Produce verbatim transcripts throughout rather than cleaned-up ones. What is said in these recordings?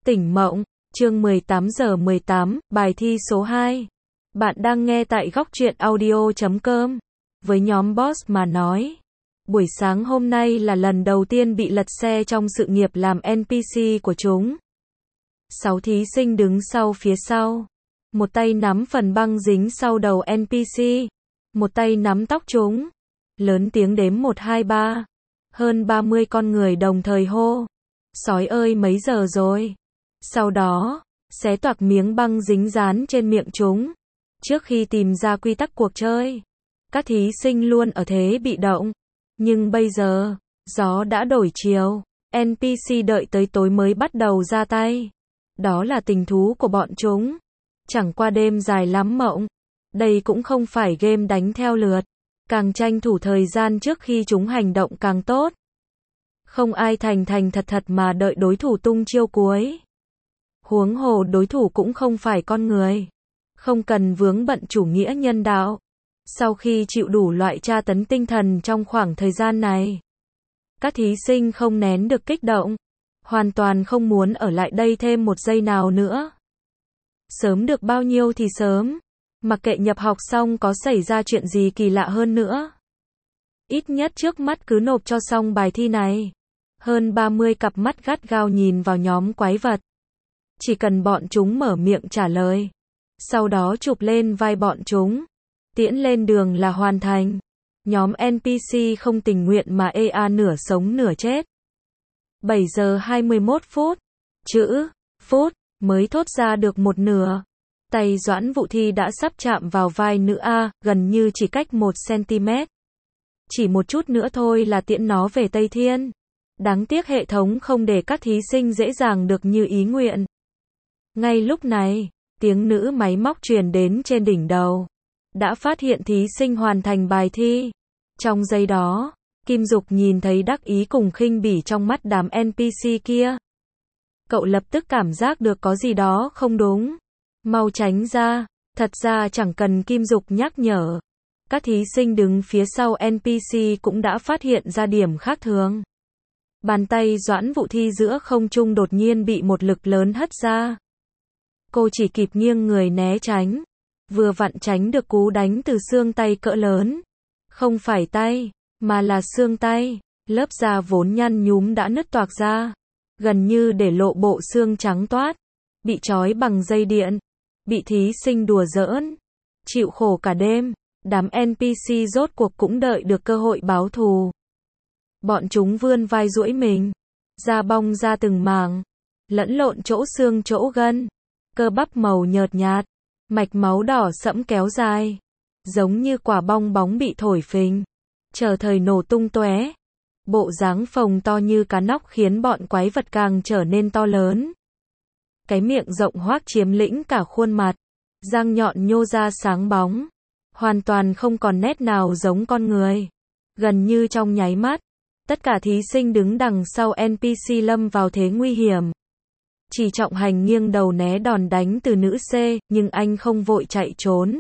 Tỉnh mộng, chương mười tám giờ mười tám, bài thi số hai. Bạn đang nghe tại góc truyện audio chấm com. Với nhóm boss mà nói, buổi sáng hôm nay là lần đầu tiên bị lật xe trong sự nghiệp làm en pê xê của chúng. Sáu thí sinh đứng sau phía sau. Một tay nắm phần băng dính sau đầu en pê xê. Một tay nắm tóc chúng. Lớn tiếng đếm một hai ba. Hơn ba mươi con người đồng thời hô. Sói ơi mấy giờ rồi? Sau đó, xé toạc miếng băng dính dán trên miệng chúng. Trước khi tìm ra quy tắc cuộc chơi, các thí sinh luôn ở thế bị động. Nhưng bây giờ, gió đã đổi chiều, en pê xê đợi tới tối mới bắt đầu ra tay. Đó là tình thú của bọn chúng. Chẳng qua đêm dài lắm mộng. Đây cũng không phải game đánh theo lượt. Càng tranh thủ thời gian trước khi chúng hành động càng tốt. Không ai thành thành thật thật mà đợi đối thủ tung chiêu cuối. Huống hồ đối thủ cũng không phải con người. Không cần vướng bận chủ nghĩa nhân đạo. Sau khi chịu đủ loại tra tấn tinh thần trong khoảng thời gian này, các thí sinh không nén được kích động. Hoàn toàn không muốn ở lại đây thêm một giây nào nữa. Sớm được bao nhiêu thì sớm. Mặc kệ nhập học xong có xảy ra chuyện gì kỳ lạ hơn nữa. Ít nhất trước mắt cứ nộp cho xong bài thi này. Hơn ba mươi cặp mắt gắt gao nhìn vào nhóm quái vật. Chỉ cần bọn chúng mở miệng trả lời. Sau đó chụp lên vai bọn chúng. Tiễn lên đường là hoàn thành. Nhóm en pê xê không tình nguyện mà e a nửa sống nửa chết. bảy giờ hai mươi mốt phút. Chữ, phút, mới thốt ra được một nửa. Tay Doãn Vũ Thi đã sắp chạm vào vai nữ A, gần như chỉ cách một xăng-ti-mét. Chỉ một chút nữa thôi là tiễn nó về Tây Thiên. Đáng tiếc hệ thống không để các thí sinh dễ dàng được như ý nguyện. Ngay lúc này, tiếng nữ máy móc truyền đến trên đỉnh đầu. Đã phát hiện thí sinh hoàn thành bài thi. Trong giây đó, Kim Dục nhìn thấy đắc ý cùng khinh bỉ trong mắt đám en pê xê kia. Cậu lập tức cảm giác được có gì đó không đúng. Mau tránh ra, thật ra chẳng cần Kim Dục nhắc nhở. Các thí sinh đứng phía sau en pê xê cũng đã phát hiện ra điểm khác thường. Bàn tay Doãn Vũ Thi giữa không trung đột nhiên bị một lực lớn hất ra. Cô chỉ kịp nghiêng người né tránh. Vừa vặn tránh được cú đánh từ xương tay cỡ lớn. Không phải tay, mà là xương tay. Lớp da vốn nhăn nhúm đã nứt toạc ra. Gần như để lộ bộ xương trắng toát. Bị trói bằng dây điện. Bị thí sinh đùa giỡn. Chịu khổ cả đêm. Đám en pê xê rốt cuộc cũng đợi được cơ hội báo thù. Bọn chúng vươn vai duỗi mình. Da bong ra từng mảng. Lẫn lộn chỗ xương chỗ gân. Cơ bắp màu nhợt nhạt. Mạch máu đỏ sẫm kéo dài. Giống như quả bong bóng bị thổi phình. Chờ thời nổ tung tóe. Bộ dáng phồng to như cá nóc khiến bọn quái vật càng trở nên to lớn. Cái miệng rộng hoác chiếm lĩnh cả khuôn mặt. Răng nhọn nhô ra sáng bóng. Hoàn toàn không còn nét nào giống con người. Gần như trong nháy mắt, tất cả thí sinh đứng đằng sau en pê xê lâm vào thế nguy hiểm. Chỉ Trọng Hành nghiêng đầu né đòn đánh từ nữ C, nhưng anh không vội chạy trốn.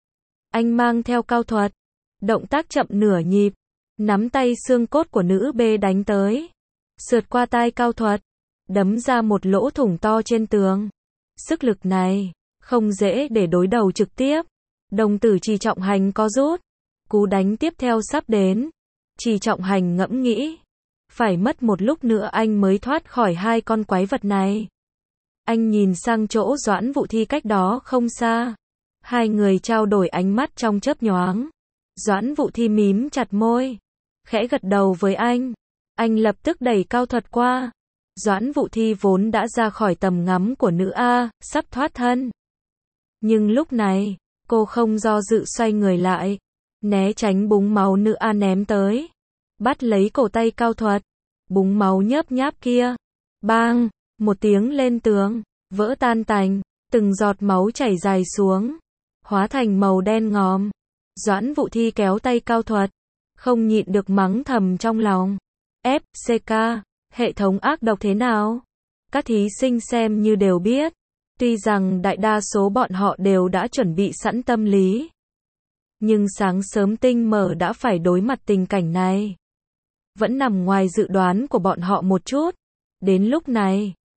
Anh mang theo cao thuật. Động tác chậm nửa nhịp. Nắm tay xương cốt của nữ B đánh tới. Sượt qua tai cao thuật. Đấm ra một lỗ thủng to trên tường. Sức lực này, không dễ để đối đầu trực tiếp. Đồng tử Chỉ Trọng Hành co rút. Cú đánh tiếp theo sắp đến. Chỉ Trọng Hành ngẫm nghĩ. Phải mất một lúc nữa anh mới thoát khỏi hai con quái vật này. Anh nhìn sang chỗ Doãn Vũ Thi cách đó không xa. Hai người trao đổi ánh mắt trong chớp nhoáng. Doãn Vũ Thi mím chặt môi. Khẽ gật đầu với anh. Anh lập tức đẩy cao thuật qua. Doãn Vũ Thi vốn đã ra khỏi tầm ngắm của nữ A, sắp thoát thân. Nhưng lúc này, cô không do dự xoay người lại. Né tránh búng máu nữ A ném tới. Bắt lấy cổ tay cao thuật. Búng máu nhớp nháp kia. Bang! Một tiếng lên tường. Vỡ tan tành. Từng giọt máu chảy dài xuống. Hóa thành màu đen ngòm. Doãn Vũ Thi kéo tay cao thuật. Không nhịn được mắng thầm trong lòng. ép xê ca. Hệ thống ác độc thế nào? Các thí sinh xem như đều biết. Tuy rằng đại đa số bọn họ đều đã chuẩn bị sẵn tâm lý. Nhưng sáng sớm tinh mở đã phải đối mặt tình cảnh này. Vẫn nằm ngoài dự đoán của bọn họ một chút. Đến lúc này,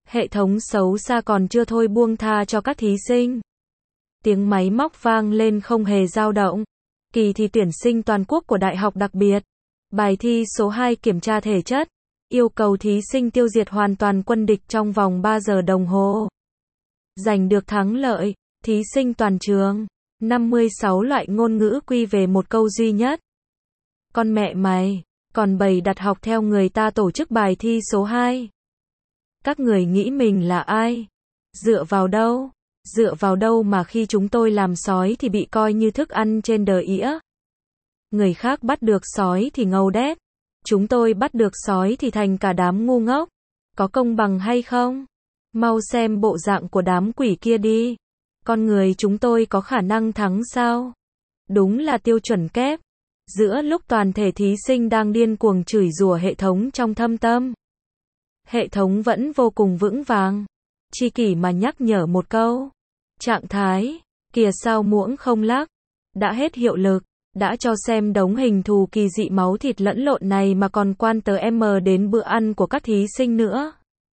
Hệ thống xấu xa còn chưa thôi buông tha cho các thí sinh. Tiếng máy móc vang lên không hề dao động. Kỳ thi tuyển sinh toàn quốc của Đại học Đặc biệt. Bài thi số hai kiểm tra thể chất. Yêu cầu thí sinh tiêu diệt hoàn toàn quân địch trong vòng ba giờ đồng hồ. Giành được thắng lợi, thí sinh toàn trường. năm mươi sáu loại ngôn ngữ quy về một câu duy nhất. Con mẹ mày, còn bày đặt học theo người ta tổ chức bài thi số hai. Các người nghĩ mình là ai? Dựa vào đâu? Dựa vào đâu mà khi chúng tôi làm sói thì bị coi như thức ăn trên đời ĩa? Người khác bắt được sói thì ngầu đét. Chúng tôi bắt được sói thì thành cả đám ngu ngốc. Có công bằng hay không? Mau xem bộ dạng của đám quỷ kia đi. Con người chúng tôi có khả năng thắng sao? Đúng là tiêu chuẩn kép. Giữa lúc toàn thể thí sinh đang điên cuồng chửi rủa hệ thống trong thâm tâm, hệ thống vẫn vô cùng vững vàng. Chi kỷ mà nhắc nhở một câu. Trạng thái, kìa sao muỗng không lắc. Đã hết hiệu lực. Đã cho xem đống hình thù kỳ dị máu thịt lẫn lộn này mà còn quan tới em đến bữa ăn của các thí sinh nữa.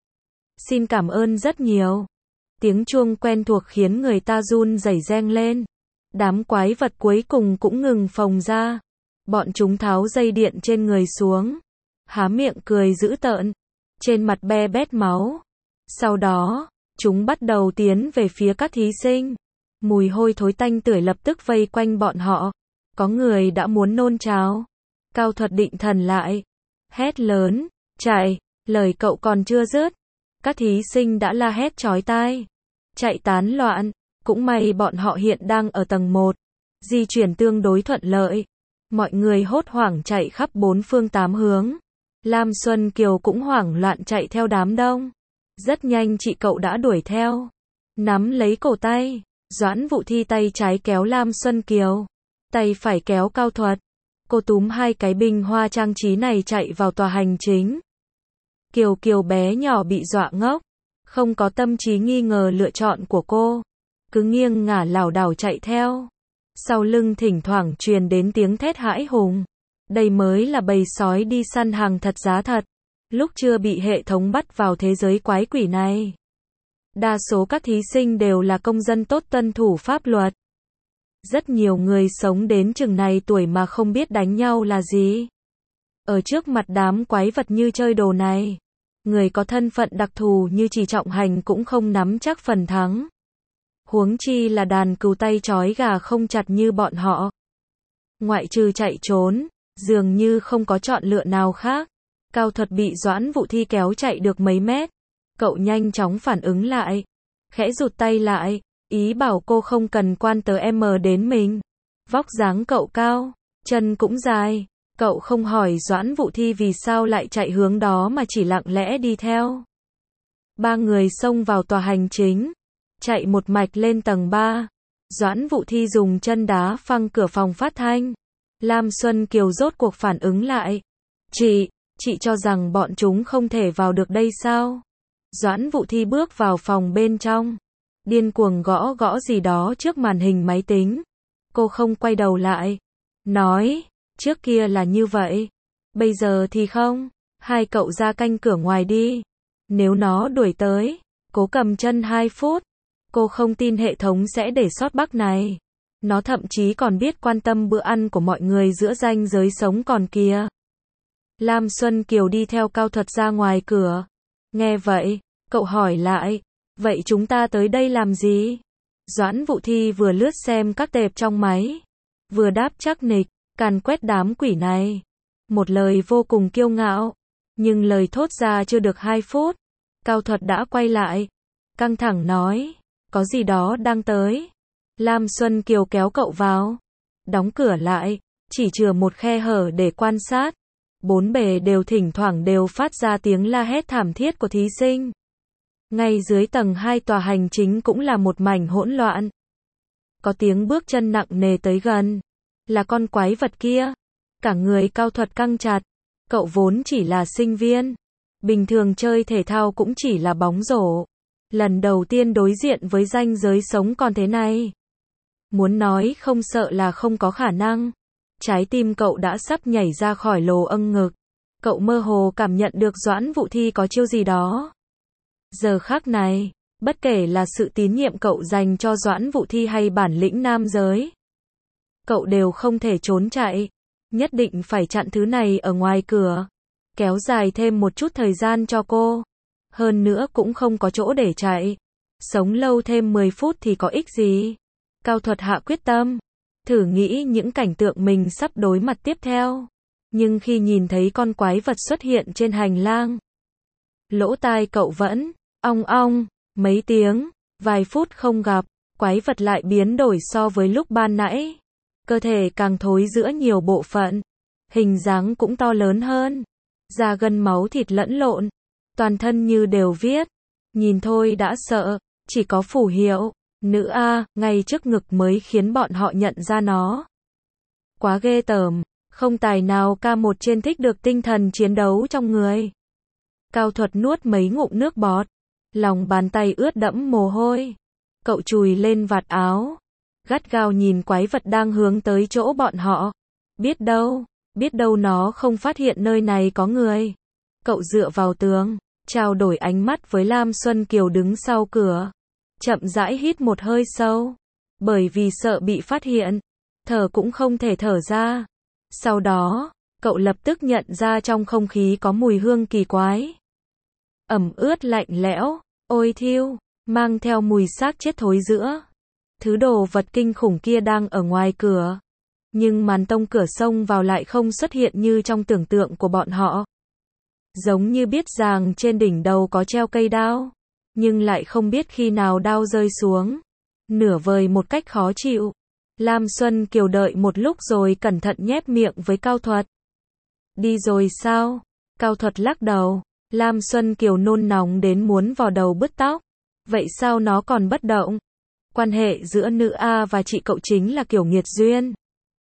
Xin cảm ơn rất nhiều. Tiếng chuông quen thuộc khiến người ta run rẩy reng lên. Đám quái vật cuối cùng cũng ngừng phồng ra. Bọn chúng tháo dây điện trên người xuống. Há miệng cười dữ tợn. Trên mặt be bét máu. Sau đó, chúng bắt đầu tiến về phía các thí sinh. Mùi hôi thối tanh tưởi lập tức vây quanh bọn họ. Có người đã muốn nôn cháo. Cao Thuật định thần lại. Hét lớn. Chạy. Lời cậu còn chưa dứt. Các thí sinh đã la hét chói tai. Chạy tán loạn. Cũng may bọn họ hiện đang ở tầng một. Di chuyển tương đối thuận lợi. Mọi người hốt hoảng chạy khắp bốn phương tám hướng. Lam Xuân Kiều cũng hoảng loạn chạy theo đám đông. Rất nhanh chị cậu đã đuổi theo. Nắm lấy cổ tay. Doãn Vũ Thi tay trái kéo Lam Xuân Kiều. Tay phải kéo Cao Thuật. Cô túm hai cái bình hoa trang trí này chạy vào tòa hành chính. Kiều Kiều bé nhỏ bị dọa ngốc. Không có tâm trí nghi ngờ lựa chọn của cô. Cứ nghiêng ngả lảo đảo chạy theo. Sau lưng thỉnh thoảng truyền đến tiếng thét hãi hùng. Đây mới là bầy sói đi săn hàng thật giá thật. Lúc chưa bị hệ thống bắt vào thế giới quái quỷ này. Đa số các thí sinh đều là công dân tốt tuân thủ pháp luật. Rất nhiều người sống đến chừng này tuổi mà không biết đánh nhau là gì. Ở trước mặt đám quái vật như chơi đồ này, người có thân phận đặc thù như Trì Trọng Hành cũng không nắm chắc phần thắng. Huống chi là đàn cừu tay trói gà không chặt như bọn họ. Ngoại trừ chạy trốn, dường như không có chọn lựa nào khác. Cao Thuật bị Doãn Vũ Thi kéo chạy được mấy mét. Cậu nhanh chóng phản ứng lại. Khẽ rụt tay lại. Ý bảo cô không cần quan tới em đến mình. Vóc dáng cậu cao, chân cũng dài. Cậu không hỏi Doãn Vũ Thi vì sao lại chạy hướng đó mà chỉ lặng lẽ đi theo. Ba người xông vào tòa hành chính. Chạy một mạch lên tầng ba. Doãn Vũ Thi dùng chân đá phăng cửa phòng phát thanh. Lam Xuân Kiều rốt cuộc phản ứng lại. Chị, chị cho rằng bọn chúng không thể vào được đây sao? Doãn Vũ Thi bước vào phòng bên trong. Điên cuồng gõ gõ gì đó trước màn hình máy tính. Cô không quay đầu lại. Nói, trước kia là như vậy. Bây giờ thì không. Hai cậu ra canh cửa ngoài đi. Nếu nó đuổi tới, cố cầm chân hai phút. Cô không tin hệ thống sẽ để sót bug này. Nó thậm chí còn biết quan tâm bữa ăn của mọi người giữa ranh giới sống còn kia. Lam Xuân Kiều đi theo Cao Thuật ra ngoài cửa. Nghe vậy, cậu hỏi lại. Vậy chúng ta tới đây làm gì? Doãn Vũ Thi vừa lướt xem các tệp trong máy. Vừa đáp chắc nịch, càn quét đám quỷ này. Một lời vô cùng kiêu ngạo. Nhưng lời thốt ra chưa được hai phút. Cao Thuật đã quay lại. Căng thẳng nói. Có gì đó đang tới. Lam Xuân Kiều kéo cậu vào. Đóng cửa lại. Chỉ chừa một khe hở để quan sát. Bốn bề đều thỉnh thoảng đều phát ra tiếng la hét thảm thiết của thí sinh. Ngay dưới tầng hai tòa hành chính cũng là một mảnh hỗn loạn. Có tiếng bước chân nặng nề tới gần. Là con quái vật kia. Cả người Cao Thuật căng chặt. Cậu vốn chỉ là sinh viên. Bình thường chơi thể thao cũng chỉ là bóng rổ. Lần đầu tiên đối diện với ranh giới sống còn thế này. Muốn nói không sợ là không có khả năng. Trái tim cậu đã sắp nhảy ra khỏi lồ âng ngực. Cậu mơ hồ cảm nhận được Doãn Vũ Thi có chiêu gì đó. Giờ khắc này, bất kể là sự tín nhiệm cậu dành cho Doãn Vũ Thi hay bản lĩnh nam giới, cậu đều không thể trốn chạy. Nhất định phải chặn thứ này ở ngoài cửa. Kéo dài thêm một chút thời gian cho cô. Hơn nữa cũng không có chỗ để chạy. Sống lâu thêm mười phút thì có ích gì. Cao Thuật hạ quyết tâm. Thử nghĩ những cảnh tượng mình sắp đối mặt tiếp theo. Nhưng khi nhìn thấy con quái vật xuất hiện trên hành lang, lỗ tai cậu vẫn ong ong. Mấy tiếng, vài phút không gặp, quái vật lại biến đổi so với lúc ban nãy. Cơ thể càng thối giữa nhiều bộ phận. Hình dáng cũng to lớn hơn. Da gân máu thịt lẫn lộn. Toàn thân như đều viết. Nhìn thôi đã sợ. Chỉ có phù hiệu nữ A ngay trước ngực mới khiến bọn họ nhận ra nó. Quá ghê tởm. Không tài nào ca một trên thích được tinh thần chiến đấu trong người. Cao Thuật nuốt mấy ngụm nước bọt. Lòng bàn tay ướt đẫm mồ hôi. Cậu chùi lên vạt áo. Gắt gao nhìn quái vật đang hướng tới chỗ bọn họ. Biết đâu, biết đâu nó không phát hiện nơi này có người. Cậu dựa vào tường, trao đổi ánh mắt với Lam Xuân Kiều đứng sau cửa. Chậm rãi hít một hơi sâu. Bởi vì sợ bị phát hiện, thở cũng không thể thở ra. Sau đó, cậu lập tức nhận ra trong không khí có mùi hương kỳ quái. Ẩm ướt lạnh lẽo, ôi thiêu, mang theo mùi xác chết thối rữa. Thứ đồ vật kinh khủng kia đang ở ngoài cửa. Nhưng màn tông cửa xông vào lại không xuất hiện như trong tưởng tượng của bọn họ. Giống như biết rằng trên đỉnh đầu có treo cây đao. Nhưng lại không biết khi nào đao rơi xuống. Nửa vời một cách khó chịu. Lam Xuân Kiều đợi một lúc rồi cẩn thận nhép miệng với Cao Thuật. Đi rồi sao? Cao Thuật lắc đầu. Lam Xuân Kiều nôn nóng đến muốn vò đầu bứt tóc. Vậy sao nó còn bất động? Quan hệ giữa nữ A và chị cậu chính là kiểu nghiệt duyên.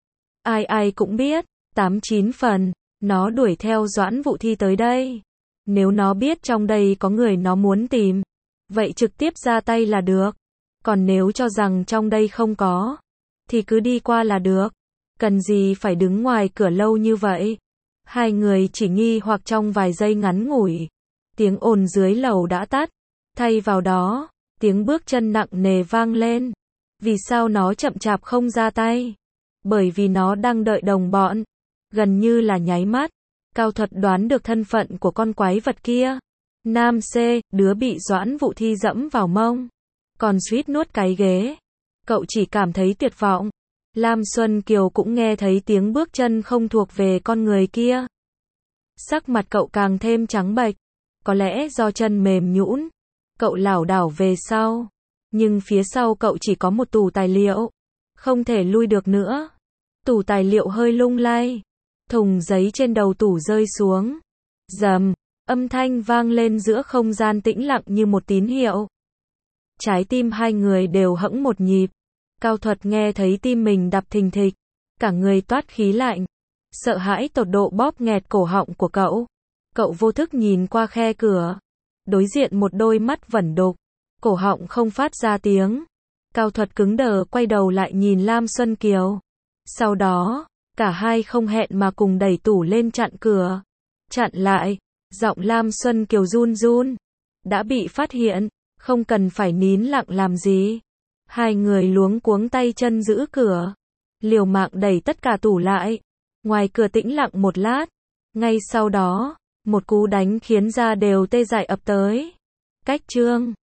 Ai ai cũng biết, tám chín phần, nó đuổi theo Doãn Vũ Thi tới đây. Nếu nó biết trong đây có người nó muốn tìm, vậy trực tiếp ra tay là được. Còn nếu cho rằng trong đây không có, thì cứ đi qua là được. Cần gì phải đứng ngoài cửa lâu như vậy? Hai người chỉ nghi hoặc trong vài giây ngắn ngủi. Tiếng ồn dưới lầu đã tắt. Thay vào đó, tiếng bước chân nặng nề vang lên. Vì sao nó chậm chạp không ra tay? Bởi vì nó đang đợi đồng bọn. Gần như là nháy mắt, Cao Thuật đoán được thân phận của con quái vật kia. Nam C, đứa bị Doãn Vũ Thi dẫm vào mông. Còn suýt nuốt cái ghế. Cậu chỉ cảm thấy tuyệt vọng. Lam Xuân Kiều cũng nghe thấy tiếng bước chân không thuộc về con người kia. Sắc mặt cậu càng thêm trắng bệch. Có lẽ do chân mềm nhũn. Cậu lảo đảo về sau. Nhưng phía sau cậu chỉ có một tủ tài liệu. Không thể lui được nữa. Tủ tài liệu hơi lung lay. Thùng giấy trên đầu tủ rơi xuống. Rầm. Âm thanh vang lên giữa không gian tĩnh lặng như một tín hiệu. Trái tim hai người đều hẫng một nhịp. Cao Thuật nghe thấy tim mình đập thình thịch. Cả người toát khí lạnh. Sợ hãi tột độ bóp nghẹt cổ họng của cậu. Cậu vô thức nhìn qua khe cửa. Đối diện một đôi mắt vẩn đục. Cổ họng không phát ra tiếng. Cao Thuật cứng đờ quay đầu lại nhìn Lam Xuân Kiều. Sau đó, cả hai không hẹn mà cùng đẩy tủ lên chặn cửa. Chặn lại. Giọng Lam Xuân Kiều run run. Đã bị phát hiện. Không cần phải nín lặng làm gì. Hai người luống cuống tay chân giữ cửa. Liều mạng đẩy tất cả tủ lại. Ngoài cửa tĩnh lặng một lát. Ngay sau đó, một cú đánh khiến da đều tê dại ập tới. Cách chương